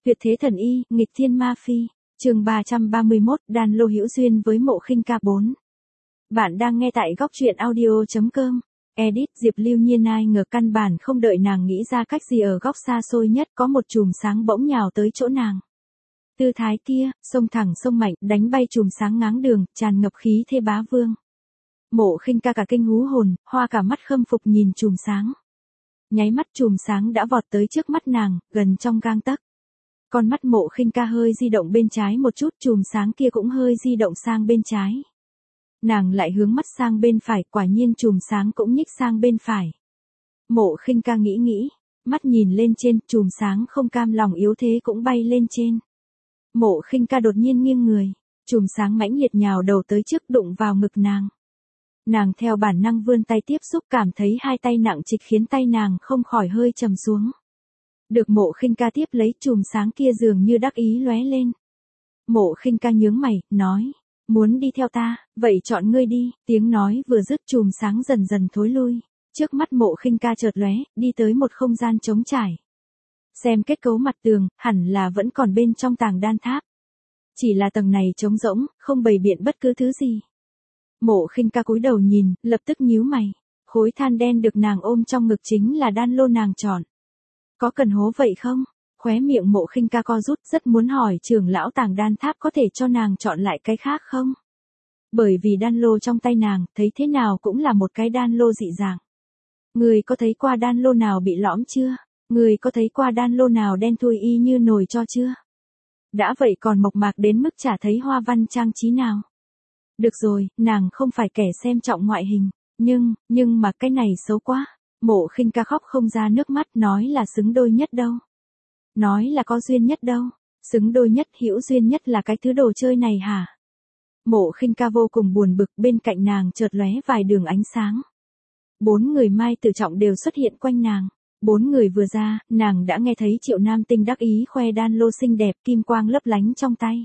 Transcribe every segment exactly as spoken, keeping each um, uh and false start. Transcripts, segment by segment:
Tuyệt thế thần y, nghịch thiên ma phi. Chương ba trăm ba mươi mốt, Đan Lô hữu duyên với Mộ Khinh Ca bốn. Bạn đang nghe tại góc truyện audio chấm com. Edit Diệp Lưu Nhiên ai ngờ căn bản không đợi nàng nghĩ ra cách gì ở góc xa xôi nhất có một chùm sáng bỗng nhào tới chỗ nàng. Tư thái kia, xông thẳng xông mạnh, đánh bay chùm sáng ngáng đường, tràn ngập khí thế bá vương. Mộ Khinh Ca cả kinh hú hồn, hoa cả mắt khâm phục nhìn chùm sáng. Nháy mắt chùm sáng đã vọt tới trước mắt nàng, gần trong gang tấc. Con mắt Mộ Khinh Ca hơi di động bên trái một chút, chùm sáng kia cũng hơi di động sang bên trái. Nàng lại hướng mắt sang bên phải, quả nhiên chùm sáng cũng nhích sang bên phải. Mộ Khinh Ca nghĩ nghĩ, mắt nhìn lên trên, chùm sáng không cam lòng yếu thế cũng bay lên trên. Mộ Khinh Ca đột nhiên nghiêng người, chùm sáng mãnh liệt nhào đầu tới trước đụng vào ngực nàng. Nàng theo bản năng vươn tay tiếp xúc, cảm thấy hai tay nặng trịch khiến tay nàng không khỏi hơi trầm xuống. Được Mộ Khinh Ca tiếp lấy, chùm sáng kia dường như đắc ý lóe lên. Mộ Khinh Ca nhướng mày, nói, muốn đi theo ta, vậy chọn ngươi đi. Tiếng nói vừa dứt, chùm sáng dần dần thối lui. Trước mắt Mộ Khinh Ca chợt lóe, đi tới một không gian trống trải. Xem kết cấu mặt tường, hẳn là vẫn còn bên trong tàng đan tháp. Chỉ là tầng này trống rỗng, không bày biện bất cứ thứ gì. Mộ Khinh Ca cúi đầu nhìn, lập tức nhíu mày. Khối than đen được nàng ôm trong ngực chính là đan lô nàng chọn. Có cần hố vậy không? Khóe miệng Mộ Khinh Ca co rút, rất muốn hỏi trưởng lão tàng đan tháp có thể cho nàng chọn lại cái khác không? Bởi vì đan lô trong tay nàng, thấy thế nào cũng là một cái đan lô dị dạng. Người có thấy qua đan lô nào bị lõm chưa? Người có thấy qua đan lô nào đen thui y như nồi cho chưa? Đã vậy còn mộc mạc đến mức chả thấy hoa văn trang trí nào. Được rồi, nàng không phải kẻ xem trọng ngoại hình, nhưng, nhưng mà cái này xấu quá. Mộ Khinh Ca khóc không ra nước mắt, nói là xứng đôi nhất đâu. Nói là có duyên nhất đâu. Xứng đôi nhất, hữu duyên nhất là cái thứ đồ chơi này hả? Mộ Khinh Ca vô cùng buồn bực, bên cạnh nàng chợt lóe vài đường ánh sáng. Bốn người Mai Tử Trọng đều xuất hiện quanh nàng. Bốn người vừa ra, nàng đã nghe thấy Triệu Nam Tinh đắc ý khoe đan lô xinh đẹp, kim quang lấp lánh trong tay.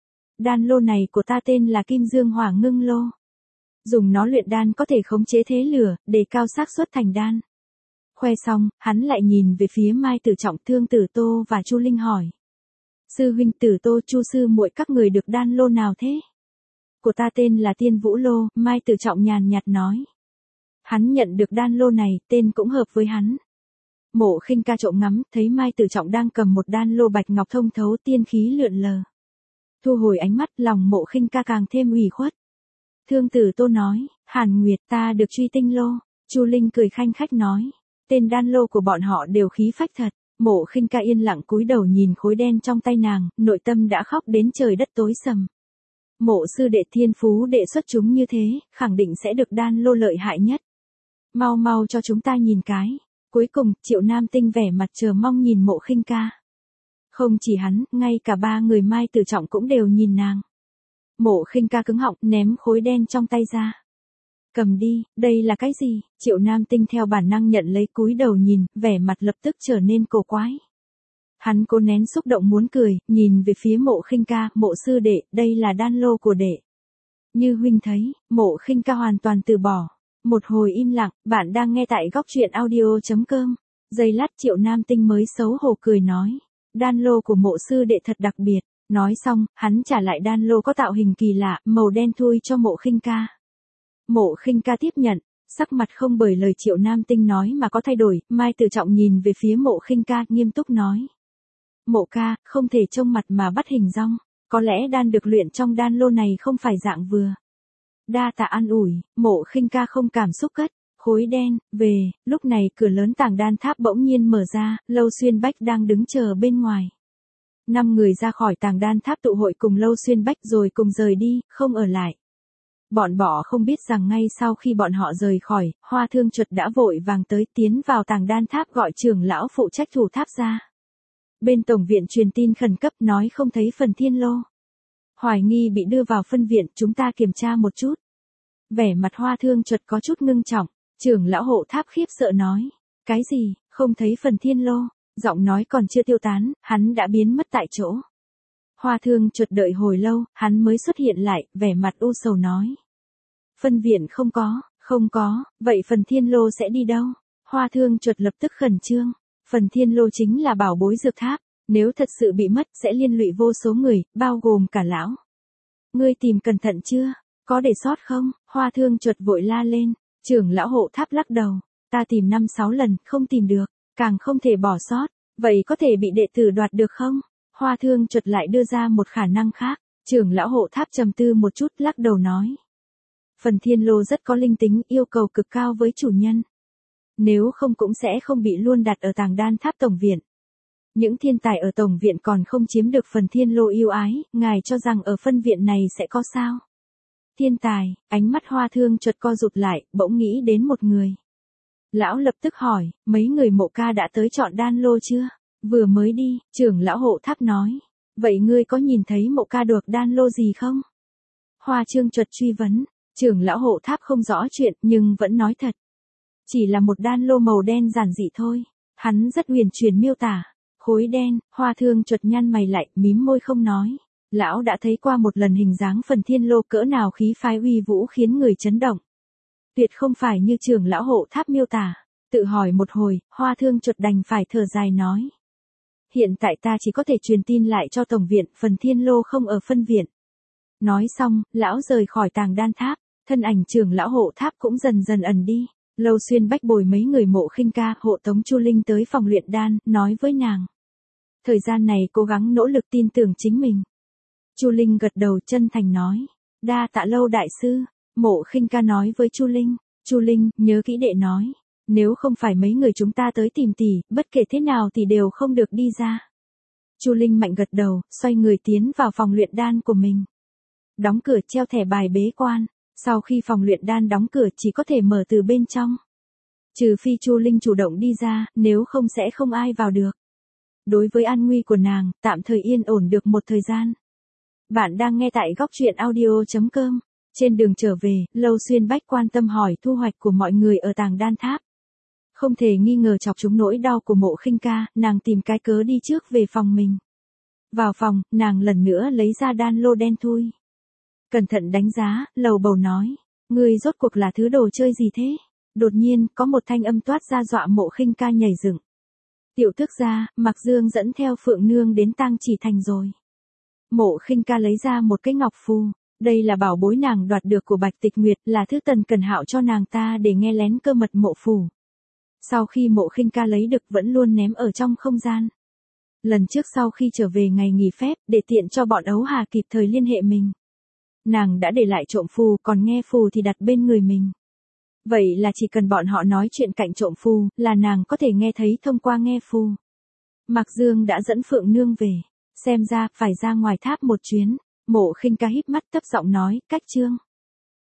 Đan lô này của ta tên là Kim Dương Hỏa Ngưng Lô. Dùng nó luyện đan có thể khống chế thế lửa, đề cao xác suất thành đan. Khoe xong, hắn lại nhìn về phía Mai Tử Trọng, Thương Tử Tô và Chu Linh hỏi. Sư huynh Tử Tô, Chu sư muội các người được đan lô nào thế? Của ta tên là Tiên Vũ Lô, Mai Tử Trọng nhàn nhạt nói. Hắn nhận được đan lô này, tên cũng hợp với hắn. Mộ Khinh Ca trộm ngắm, thấy Mai Tử Trọng đang cầm một đan lô bạch ngọc thông thấu, tiên khí lượn lờ. Thu hồi ánh mắt, lòng Mộ Khinh Ca càng thêm ủy khuất. Thương Tử Tô nói, Hàn Nguyệt, ta được truy tinh lô. Chu Linh cười khanh khách nói, tên đan lô của bọn họ đều khí phách thật. Mộ Khinh Ca yên lặng cúi đầu nhìn khối đen trong tay nàng, nội tâm đã khóc đến trời đất tối sầm. Mộ sư đệ thiên phú đệ xuất chúng như thế, khẳng định sẽ được đan lô lợi hại nhất. Mau mau cho chúng ta nhìn cái. Cuối cùng, Triệu Nam Tinh vẻ mặt chờ mong nhìn Mộ Khinh Ca. Không chỉ hắn, ngay cả ba người Mai Tử Trọng cũng đều nhìn nàng. Mộ Khinh Ca cứng họng, ném khối đen trong tay ra. Cầm đi, đây là cái gì? Triệu Nam Tinh theo bản năng nhận lấy, cúi đầu nhìn, vẻ mặt lập tức trở nên cổ quái. Hắn cố nén xúc động muốn cười, nhìn về phía Mộ Khinh Ca, Mộ sư đệ, đây là đan lô của đệ. Như huynh thấy, Mộ Khinh Ca hoàn toàn từ bỏ. Một hồi im lặng, bạn đang nghe tại góc truyện audio chấm com. Giây lát Triệu Nam Tinh mới xấu hổ cười nói. Đan lô của Mộ sư đệ thật đặc biệt. Nói xong, hắn trả lại đan lô có tạo hình kỳ lạ, màu đen thui cho Mộ Khinh Ca. Mộ Khinh Ca tiếp nhận, sắc mặt không bởi lời Triệu Nam Tinh nói mà có thay đổi. Mai Tử Trọng nhìn về phía Mộ Khinh Ca, nghiêm túc nói. Mộ ca, không thể trông mặt mà bắt hình dong. Có lẽ đan được luyện trong đan lô này không phải dạng vừa. Đa tạ an ủi, Mộ Khinh Ca không cảm xúc cất. Khối đen, về, lúc này cửa lớn tàng đan tháp bỗng nhiên mở ra, Lâu Xuyên Bách đang đứng chờ bên ngoài. Năm người ra khỏi tàng đan tháp tụ hội cùng Lâu Xuyên Bách rồi cùng rời đi, không ở lại. Bọn bỏ không biết rằng ngay sau khi bọn họ rời khỏi, Hoa Thương Chuột đã vội vàng tới, tiến vào tàng đan tháp gọi trưởng lão phụ trách thủ tháp ra. Bên tổng viện truyền tin khẩn cấp nói không thấy phần thiên lô. Hoài nghi bị đưa vào phân viện, chúng ta kiểm tra một chút. Vẻ mặt Hoa Thương Chuột có chút ngưng trọng, trưởng lão hộ tháp khiếp sợ nói. Cái gì, không thấy phần thiên lô? Giọng nói còn chưa tiêu tán, hắn đã biến mất tại chỗ. Hoa Thương Chuột đợi hồi lâu, hắn mới xuất hiện lại, vẻ mặt u sầu nói. Phân viện không có, không có, vậy phần thiên lô sẽ đi đâu? Hoa Thương Chuột lập tức khẩn trương. Phần thiên lô chính là bảo bối dược tháp. Nếu thật sự bị mất sẽ liên lụy vô số người, bao gồm cả lão. Ngươi tìm cẩn thận chưa? Có để sót không? Hoa Thương Chuột vội la lên. Trưởng lão hộ tháp lắc đầu. Ta tìm năm sáu lần, không tìm được, càng không thể bỏ sót. Vậy có thể bị đệ tử đoạt được không? Hoa Thương Chuột lại đưa ra một khả năng khác. Trưởng lão hộ tháp trầm tư một chút, lắc đầu nói. Phần thiên lô rất có linh tính, yêu cầu cực cao với chủ nhân. Nếu không cũng sẽ không bị luôn đặt ở tàng đan tháp tổng viện. Những thiên tài ở tổng viện còn không chiếm được phần thiên lô yêu ái, ngài cho rằng ở phân viện này sẽ có sao? Thiên tài, ánh mắt Hoa Thương Chuột co rụt lại, bỗng nghĩ đến một người. Lão lập tức hỏi, mấy người Mộ ca đã tới chọn đan lô chưa? Vừa mới đi, trưởng lão hộ tháp nói. Vậy ngươi có nhìn thấy Mộ ca được đan lô gì không? Hoa Trương Chuột truy vấn, trưởng lão hộ tháp không rõ chuyện nhưng vẫn nói thật. Chỉ là một đan lô màu đen giản dị thôi. Hắn rất huyền chuyển miêu tả. Khối đen, Hoa Thương Chuột nhăn mày lại, mím môi không nói. Lão đã thấy qua một lần hình dáng phần thiên lô cỡ nào khí phái uy vũ khiến người chấn động. Tuyệt không phải như trưởng lão hộ tháp miêu tả. Tự hỏi một hồi, Hoa Thương Chuột đành phải thở dài nói. Hiện tại ta chỉ có thể truyền tin lại cho tổng viện, phần thiên lô không ở phân viện. Nói xong, lão rời khỏi tàng đan tháp, thân ảnh trưởng lão hộ tháp cũng dần dần ẩn đi. Lâu Xuyên Bách bồi mấy người Mộ Khinh Ca hộ tống Chu Linh tới phòng luyện đan, nói với nàng. Thời gian này cố gắng nỗ lực tin tưởng chính mình. Chu Linh gật đầu chân thành nói. Đa tạ Lâu đại sư. Mộ Khinh Ca nói với Chu Linh. Chu Linh, nhớ kỹ đệ nói. Nếu không phải mấy người chúng ta tới tìm tỷ, bất kể thế nào thì đều không được đi ra. Chu Linh mạnh gật đầu, xoay người tiến vào phòng luyện đan của mình. Đóng cửa treo thẻ bài bế quan. Sau khi phòng luyện đan đóng cửa chỉ có thể mở từ bên trong. Trừ phi Chu Linh chủ động đi ra, nếu không sẽ không ai vào được. Đối với an nguy của nàng, tạm thời yên ổn được một thời gian. Bạn đang nghe tại góc truyện audio chấm com. Trên đường trở về, Lâu Xuyên Bách quan tâm hỏi thu hoạch của mọi người ở tàng đan tháp. Không thể nghi ngờ chọc trúng nỗi đau của Mộ Khinh Ca, nàng tìm cái cớ đi trước về phòng mình. Vào phòng, nàng lần nữa lấy ra đan lô đen thui. Cẩn thận đánh giá, lầu bầu nói. Ngươi rốt cuộc là thứ đồ chơi gì thế? Đột nhiên, có một thanh âm toát ra dọa Mộ Khinh Ca nhảy dựng. Tiểu thức gia, Mạc Dương dẫn theo Phượng Nương đến Tang Chỉ Thành rồi. Mộ Khinh Ca lấy ra một cái ngọc phù. Đây là bảo bối nàng đoạt được của Bạch Tịch Nguyệt, là thứ Tần Cẩn Hạo cho nàng ta để nghe lén cơ mật mộ phù. Sau khi Mộ Khinh Ca lấy được vẫn luôn ném ở trong không gian. Lần trước sau khi trở về ngày nghỉ phép, để tiện cho bọn ấu hà kịp thời liên hệ mình. Nàng đã để lại trộm phù, còn nghe phù thì đặt bên người mình. Vậy là chỉ cần bọn họ nói chuyện cạnh trộm phù, là nàng có thể nghe thấy thông qua nghe phù. Mạc Dương đã dẫn Phượng Nương về. Xem ra, phải ra ngoài tháp một chuyến. Mộ Khinh Ca híp mắt thấp giọng nói, cách chương.